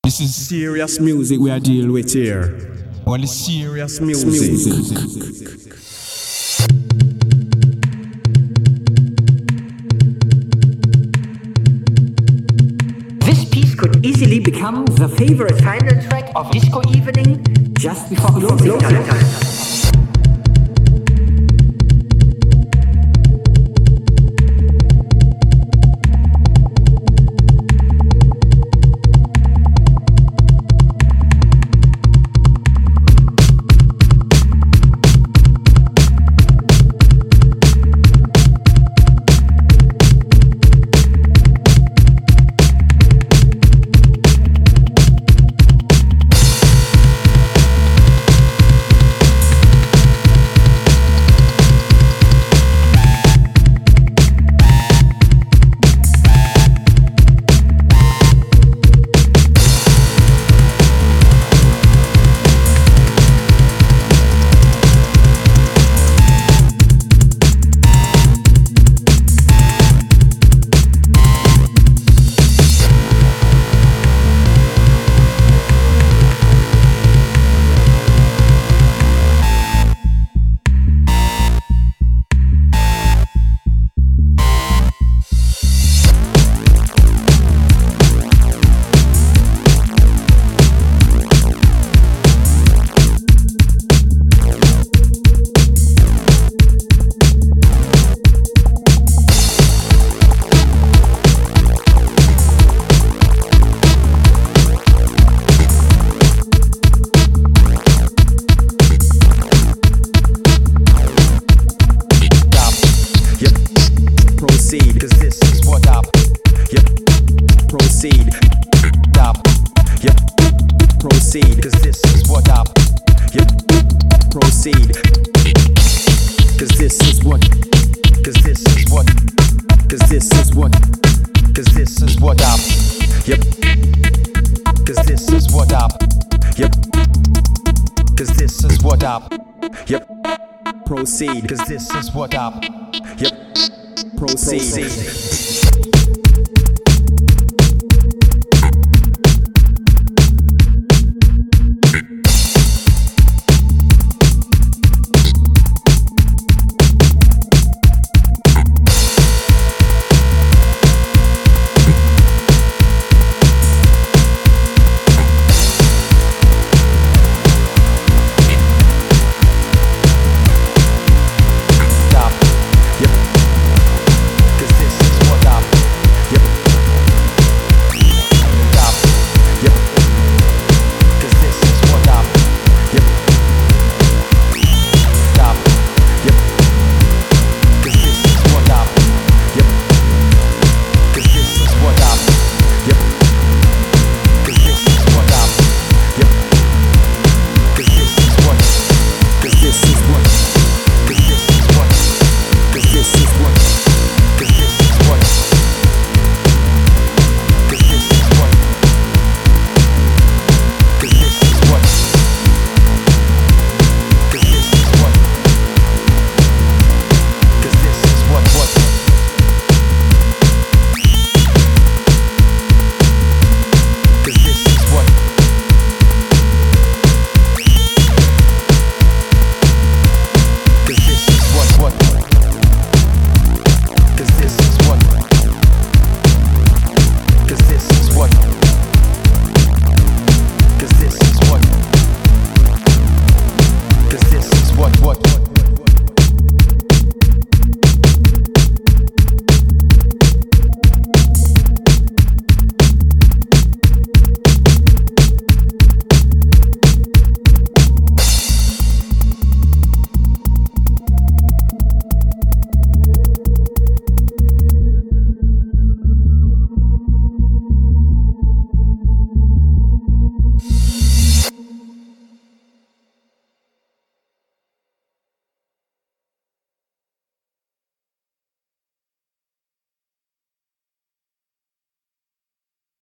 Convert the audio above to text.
This is serious music we are dealing with here. only Serious music. This piece could easily become the favorite final track of disco evening just before closing time. Proceed, cause this is what up. Yep. Proceed. Up. Yep. Proceed, cause this is what up. Yep. Proceed. Cause this is what. Cause this is what. Cause this is what. Cause this is what up. Yep. Cause this is what up. Yep. Cause this is what up. Yep. Proceed, cause this is what up. Yep. Proceed.